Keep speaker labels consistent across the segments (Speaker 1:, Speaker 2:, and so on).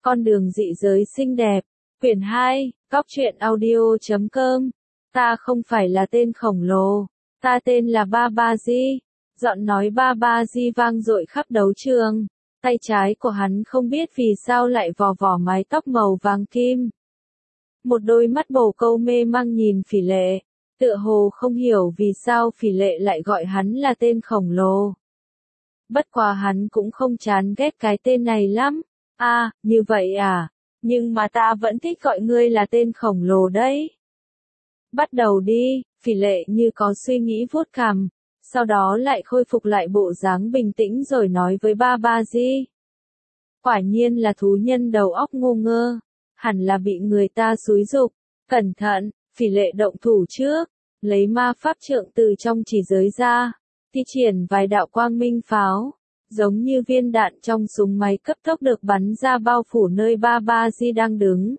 Speaker 1: Con đường dị giới xinh đẹp. Quyển 2, Góc truyện audio.com. Ta không phải là tên khổng lồ. Ta tên là Babaji. Giọng nói Babaji vang dội khắp đấu trường. Tay trái của hắn không biết vì sao lại vò vò mái tóc màu vàng kim. Một đôi mắt bồ câu mê mang nhìn Phỉ Lệ. Tựa hồ không hiểu vì sao Phỉ Lệ lại gọi hắn là tên khổng lồ. Bất quá hắn cũng không chán ghét cái tên này lắm. À, như vậy à? Nhưng mà ta vẫn thích gọi ngươi là tên khổng lồ đấy. Bắt đầu đi, Phỉ Lệ như có suy nghĩ vuốt cằm, sau đó lại khôi phục lại bộ dáng bình tĩnh rồi nói với Babaji. Quả nhiên là thú nhân đầu óc ngu ngơ, hẳn là bị người ta xúi giục. Cẩn thận, Phỉ Lệ động thủ trước, lấy ma pháp trượng từ trong chỉ giới ra, thi triển vài đạo quang minh pháo. Giống như viên đạn trong súng máy cấp tốc được bắn ra bao phủ nơi Babaji đang đứng.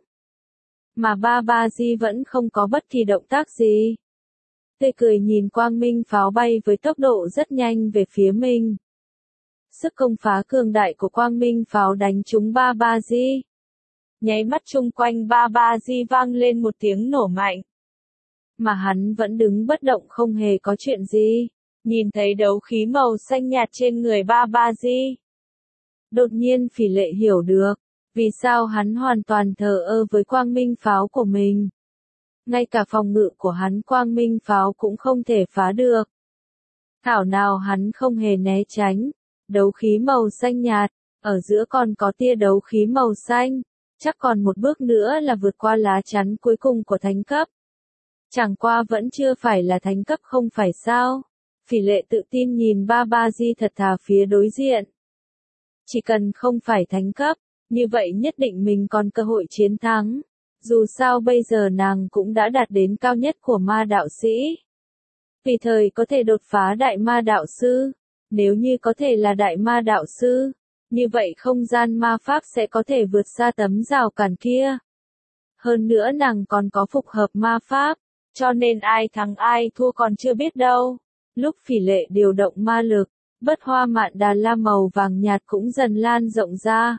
Speaker 1: Mà Babaji vẫn không có bất kỳ động tác gì. Tươi cười nhìn quang minh pháo bay với tốc độ rất nhanh về phía mình. Sức công phá cường đại của quang minh pháo đánh trúng Babaji. Nháy mắt chung quanh Babaji vang lên một tiếng nổ mạnh. Mà hắn vẫn đứng bất động không hề có chuyện gì. Nhìn thấy đấu khí màu xanh nhạt trên người Babaji. Đột nhiên Phỉ Lệ hiểu được, vì sao hắn hoàn toàn thờ ơ với quang minh pháo của mình. Ngay cả phòng ngự của hắn quang minh pháo cũng không thể phá được. Thảo nào hắn không hề né tránh, đấu khí màu xanh nhạt, ở giữa còn có tia đấu khí màu xanh, chắc còn một bước nữa là vượt qua lá chắn cuối cùng của thánh cấp. Chẳng qua vẫn chưa phải là thánh cấp không phải sao? Phỉ Lệ tự tin nhìn Babaji thật thà phía đối diện. Chỉ cần không phải thánh cấp, như vậy nhất định mình còn cơ hội chiến thắng. Dù sao bây giờ nàng cũng đã đạt đến cao nhất của ma đạo sĩ. Tùy thời có thể đột phá đại ma đạo sư. Nếu như có thể là đại ma đạo sư, như vậy không gian ma pháp sẽ có thể vượt xa tấm rào cản kia. Hơn nữa nàng còn có phục hợp ma pháp, cho nên ai thắng ai thua còn chưa biết đâu. Lúc Phỉ Lệ điều động ma lực, bất hoa mạn đà la màu vàng nhạt cũng dần lan rộng ra.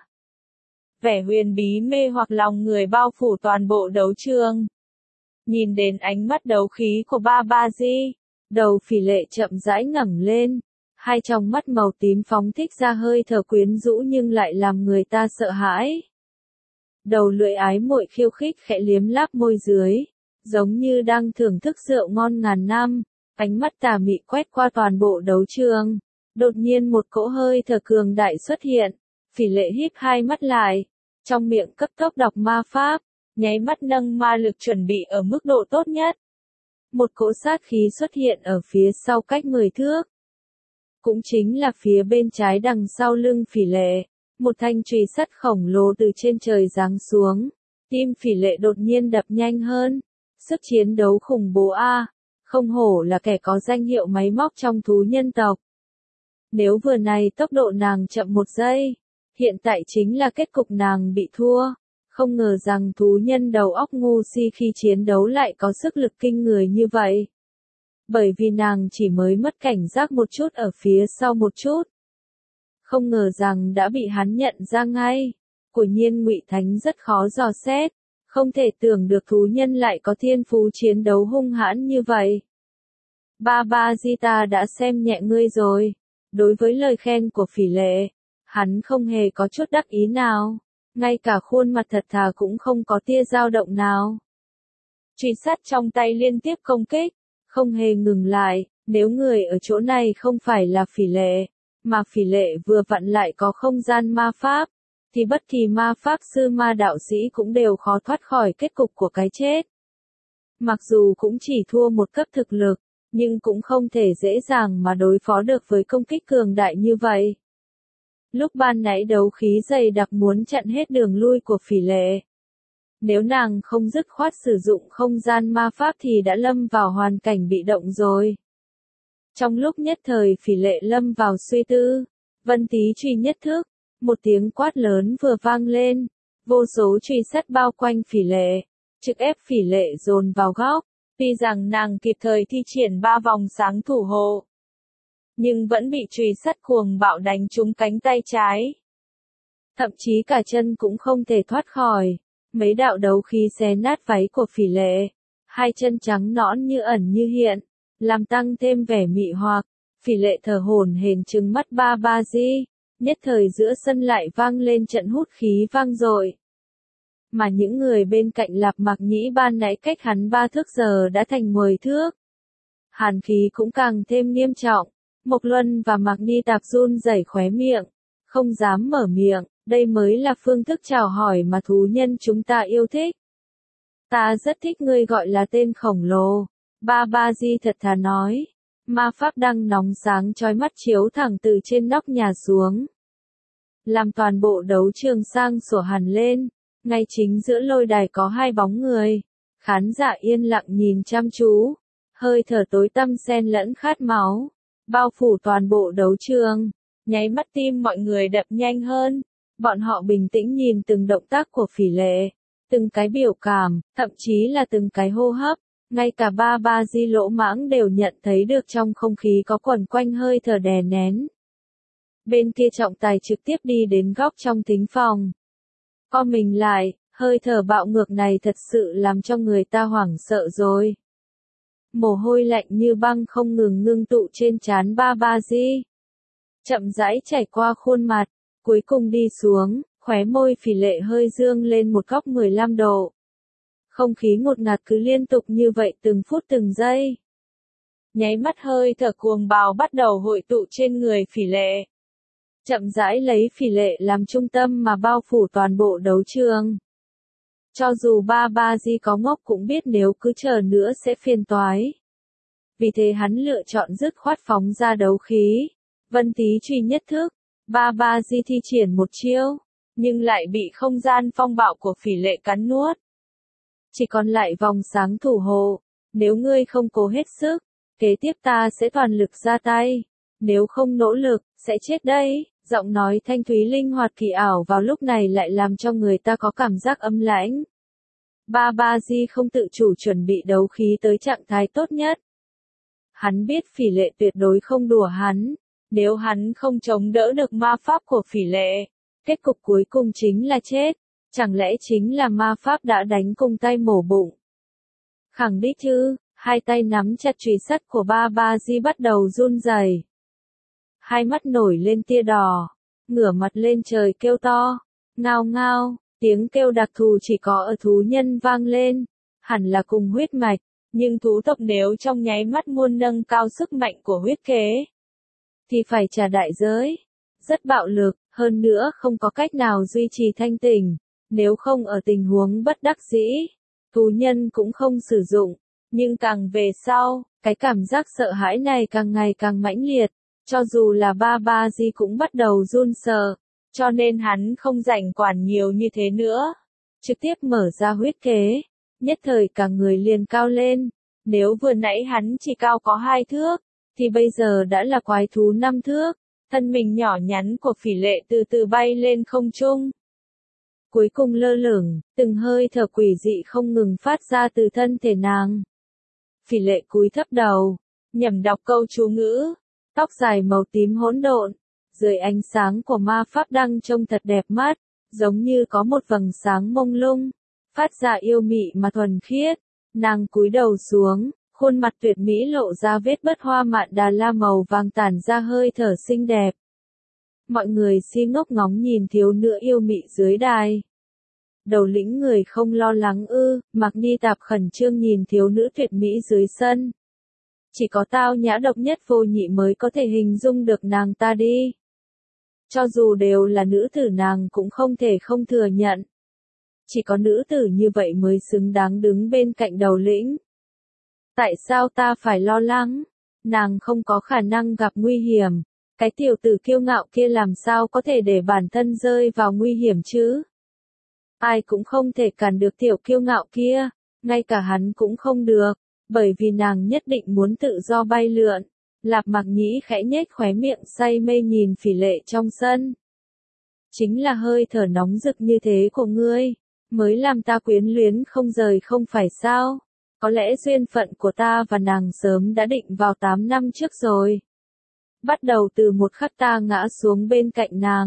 Speaker 1: Vẻ huyền bí mê hoặc lòng người bao phủ toàn bộ đấu trường. Nhìn đến ánh mắt đấu khí của Babaji, đầu Phỉ Lệ chậm rãi ngẩng lên, hai tròng mắt màu tím phóng thích ra hơi thở quyến rũ nhưng lại làm người ta sợ hãi. Đầu lưỡi ái muội khiêu khích khẽ liếm láp môi dưới, giống như đang thưởng thức rượu ngon ngàn năm. Ánh mắt tà mị quét qua toàn bộ đấu trường. Đột nhiên một cỗ hơi thở cường đại xuất hiện. Phỉ Lệ híp hai mắt lại. Trong miệng cấp tốc đọc ma pháp. Nháy mắt nâng ma lực chuẩn bị ở mức độ tốt nhất. Một cỗ sát khí xuất hiện ở phía sau cách 10 thước. Cũng chính là phía bên trái đằng sau lưng Phỉ Lệ. Một thanh chùy sắt khổng lồ từ trên trời giáng xuống. Tim Phỉ Lệ đột nhiên đập nhanh hơn. Sức chiến đấu khủng bố a. Không hổ là kẻ có danh hiệu máy móc trong thú nhân tộc. Nếu vừa này tốc độ nàng chậm một giây, hiện tại chính là kết cục nàng bị thua. Không ngờ rằng thú nhân đầu óc ngu si khi chiến đấu lại có sức lực kinh người như vậy. Bởi vì nàng chỉ mới mất cảnh giác một chút ở phía sau một chút. Không ngờ rằng đã bị hắn nhận ra ngay. Quả nhiên Ngụy Thánh rất khó dò xét. Không thể tưởng được thú nhân lại có thiên phú chiến đấu hung hãn như vậy. Babaji ta đã xem nhẹ ngươi rồi. Đối với lời khen của Phỉ Lệ, hắn không hề có chút đắc ý nào. Ngay cả khuôn mặt thật thà cũng không có tia dao động nào. Chùy sắt trong tay liên tiếp công kích, không hề ngừng lại. Nếu người ở chỗ này không phải là Phỉ Lệ, mà Phỉ Lệ vừa vặn lại có không gian ma pháp, thì bất kỳ ma pháp sư ma đạo sĩ cũng đều khó thoát khỏi kết cục của cái chết. Mặc dù cũng chỉ thua một cấp thực lực, nhưng cũng không thể dễ dàng mà đối phó được với công kích cường đại như vậy. Lúc ban nãy đấu khí dày đặc muốn chặn hết đường lui của Phỉ Lệ. Nếu nàng không dứt khoát sử dụng không gian ma pháp thì đã lâm vào hoàn cảnh bị động rồi. Trong lúc nhất thời Phỉ Lệ lâm vào suy tư, Vân Tí truy nhất thức. Một tiếng quát lớn vừa vang lên, vô số chùy sắt bao quanh Phỉ Lệ, trực ép Phỉ Lệ dồn vào góc. Tuy rằng nàng kịp thời thi triển 3 vòng sáng thủ hộ, nhưng vẫn bị chùy sắt cuồng bạo đánh trúng cánh tay trái. thậm chí cả chân cũng không thể thoát khỏi. Mấy đạo đấu khí xé nát váy của Phỉ Lệ, hai chân trắng nõn như ẩn như hiện, làm tăng thêm vẻ mị hoặc. Phỉ Lệ thở hổn hển trừng mắt Ba Ba Di, nhất thời giữa sân lại vang lên trận hút khí vang dội. Mà những người bên cạnh Lạp Mạc Nhĩ ban nãy cách hắn 3 thước giờ đã thành 10 thước. Hàn khí cũng càng thêm nghiêm trọng, Mộc Luân và Mạc Ni Tạp run rẩy khóe miệng, không dám mở miệng, đây mới là phương thức chào hỏi mà thú nhân chúng ta yêu thích. Ta rất thích ngươi gọi là tên khổng lồ, Ba Ba Di thật thà nói. Ma pháp đăng nóng sáng chói mắt chiếu thẳng từ trên nóc nhà xuống, làm toàn bộ đấu trường sang sủa hẳn lên. Ngay chính giữa lôi đài có hai bóng người, khán giả yên lặng nhìn chăm chú, hơi thở tối tăm xen lẫn khát máu, bao phủ toàn bộ đấu trường. Nháy mắt tim mọi người đập nhanh hơn, bọn họ bình tĩnh nhìn từng động tác của Phỉ Lệ, từng cái biểu cảm, thậm chí là từng cái hô hấp. Ngay cả Ba Ba Di lỗ mãng đều nhận thấy được trong không khí có quẩn quanh hơi thở đè nén. Bên kia trọng tài trực tiếp đi đến góc trong thính phòng. Co mình lại, hơi thở bạo ngược này thật sự làm cho người ta hoảng sợ rồi. Mồ hôi lạnh như băng không ngừng ngưng tụ trên trán Ba Ba Di, chậm rãi chảy qua khuôn mặt, cuối cùng đi xuống, khóe môi Phỉ Lệ hơi dương lên một góc 15 độ. Không khí ngột ngạt cứ liên tục như vậy từng phút từng giây. Nháy mắt hơi thở cuồng bạo bắt đầu hội tụ trên người Phỉ Lệ. Chậm rãi lấy Phỉ Lệ làm trung tâm mà bao phủ toàn bộ đấu trường. Cho dù Ba Ba Di có ngốc cũng biết nếu cứ chờ nữa sẽ phiền toái. Vì thế hắn lựa chọn dứt khoát phóng ra đấu khí. Vân Tí truy nhất thức, Ba Ba Di thi triển một chiêu, nhưng lại bị không gian phong bạo của Phỉ Lệ cắn nuốt. Chỉ còn lại vòng sáng thủ hộ, nếu ngươi không cố hết sức, kế tiếp ta sẽ toàn lực ra tay, nếu không nỗ lực, sẽ chết đấy. Giọng nói thanh thúy linh hoạt kỳ ảo vào lúc này lại làm cho người ta có cảm giác âm lãnh. Ba Ba Di không tự chủ chuẩn bị đấu khí tới trạng thái tốt nhất. Hắn biết Phỉ Lệ tuyệt đối không đùa hắn, nếu hắn không chống đỡ được ma pháp của Phỉ Lệ, kết cục cuối cùng chính là chết. Chẳng lẽ chính là ma pháp đã đánh cùng tay mổ bụng? Khẳng định chứ, hai tay nắm chặt chùy sắt của Ba Ba Di bắt đầu run rẩy. Hai mắt nổi lên tia đỏ, ngửa mặt lên trời kêu to, ngao ngao, tiếng kêu đặc thù chỉ có ở thú nhân vang lên, hẳn là cùng huyết mạch, nhưng thú tộc nếu trong nháy mắt muốn nâng cao sức mạnh của huyết kế, thì phải trả đại giới, rất bạo lực, hơn nữa không có cách nào duy trì thanh tỉnh, nếu không ở tình huống bất đắc dĩ, thú nhân cũng không sử dụng, nhưng càng về sau, cái cảm giác sợ hãi này càng ngày càng mãnh liệt. Cho dù là Ba Ba Di cũng bắt đầu run sợ, cho nên hắn không rảnh quản nhiều như thế nữa. Trực tiếp mở ra huyết kế, nhất thời cả người liền cao lên. Nếu vừa nãy hắn chỉ cao có 2 thước, thì bây giờ đã là quái thú 5 thước. Thân mình nhỏ nhắn của Phỉ Lệ từ từ bay lên không trung. Cuối cùng lơ lửng, từng hơi thở quỷ dị không ngừng phát ra từ thân thể nàng. Phỉ Lệ cúi thấp đầu, nhẩm đọc câu chú ngữ. Tóc dài màu tím hỗn độn, dưới ánh sáng của ma pháp đăng trông thật đẹp mắt, giống như có một vầng sáng mông lung, phát ra yêu mị mà thuần khiết. Nàng cúi đầu xuống, khuôn mặt tuyệt mỹ lộ ra vết bớt hoa mạn đà la màu vàng tản ra hơi thở xinh đẹp. Mọi người si ngốc ngóng nhìn thiếu nữ yêu mị dưới đài. Đầu lĩnh người không lo lắng ư, Mạc Ni Tạp khẩn trương nhìn thiếu nữ tuyệt mỹ dưới sân. Chỉ có tao nhã độc nhất vô nhị mới có thể hình dung được nàng ta đi. Cho dù đều là nữ tử nàng cũng không thể không thừa nhận. Chỉ có nữ tử như vậy mới xứng đáng đứng bên cạnh đầu lĩnh. Tại sao ta phải lo lắng? Nàng không có khả năng gặp nguy hiểm. Cái tiểu tử kiêu ngạo kia làm sao có thể để bản thân rơi vào nguy hiểm chứ? Ai cũng không thể cản được tiểu kiêu ngạo kia, ngay cả hắn cũng không được. Bởi vì nàng nhất định muốn tự do bay lượn. Lạp Mạc Nhĩ khẽ nhếch khóe miệng say mê nhìn Phỉ Lệ trong sân. Chính là hơi thở nóng rực như thế của ngươi, mới làm ta quyến luyến không rời không phải sao? Có lẽ duyên phận của ta và nàng sớm đã định vào 8 năm trước rồi. Bắt đầu từ một khắc ta ngã xuống bên cạnh nàng,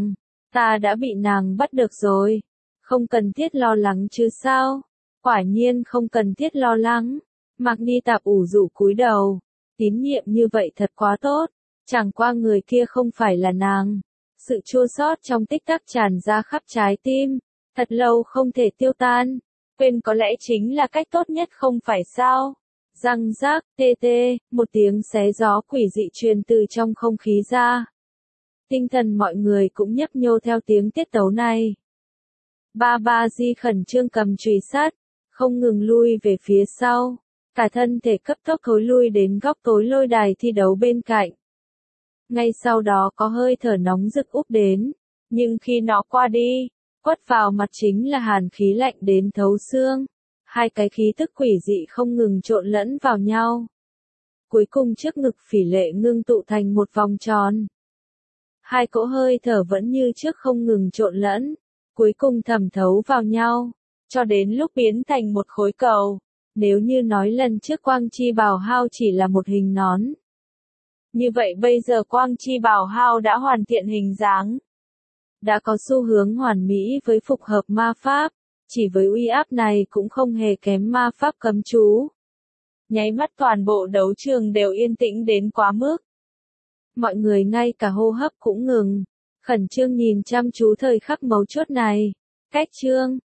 Speaker 1: Ta đã bị nàng bắt được rồi. Không cần thiết lo lắng chứ sao? Quả nhiên không cần thiết lo lắng. Mạc Ni Tạp ủ rũ cúi đầu. Tín nhiệm như vậy thật quá tốt. Chẳng qua người kia không phải là nàng. Sự chua xót trong tích tắc tràn ra khắp trái tim. Thật lâu không thể tiêu tan. Quên có lẽ chính là cách tốt nhất không phải sao? Răng rác, tê tê, một tiếng xé gió quỷ dị truyền từ trong không khí ra. Tinh thần mọi người cũng nhấp nhô theo tiếng tiết tấu này. Ba ba di khẩn trương cầm chùy sắt, không ngừng lui về phía sau. Cả thân thể cấp tốc thối lui đến góc tối lôi đài thi đấu bên cạnh. Ngay sau đó có hơi thở nóng rực úp đến, nhưng khi nó qua đi, quất vào mặt chính là hàn khí lạnh đến thấu xương. Hai cái khí tức quỷ dị không ngừng trộn lẫn vào nhau. Cuối cùng trước ngực Phỉ Lệ ngưng tụ thành một vòng tròn. Hai cỗ hơi thở vẫn như trước không ngừng trộn lẫn, cuối cùng thẩm thấu vào nhau, cho đến lúc biến thành một khối cầu. Nếu như nói lần trước Quang Chi Bảo Hao chỉ là một hình nón, như vậy bây giờ Quang Chi Bảo Hao đã hoàn thiện hình dáng. Đã có xu hướng hoàn mỹ với phục hợp ma pháp, chỉ với uy áp này cũng không hề kém ma pháp cấm chú. Nháy mắt toàn bộ đấu trường đều yên tĩnh đến quá mức. Mọi người ngay cả hô hấp cũng ngừng, khẩn trương nhìn chăm chú thời khắc mấu chốt này. Cách chương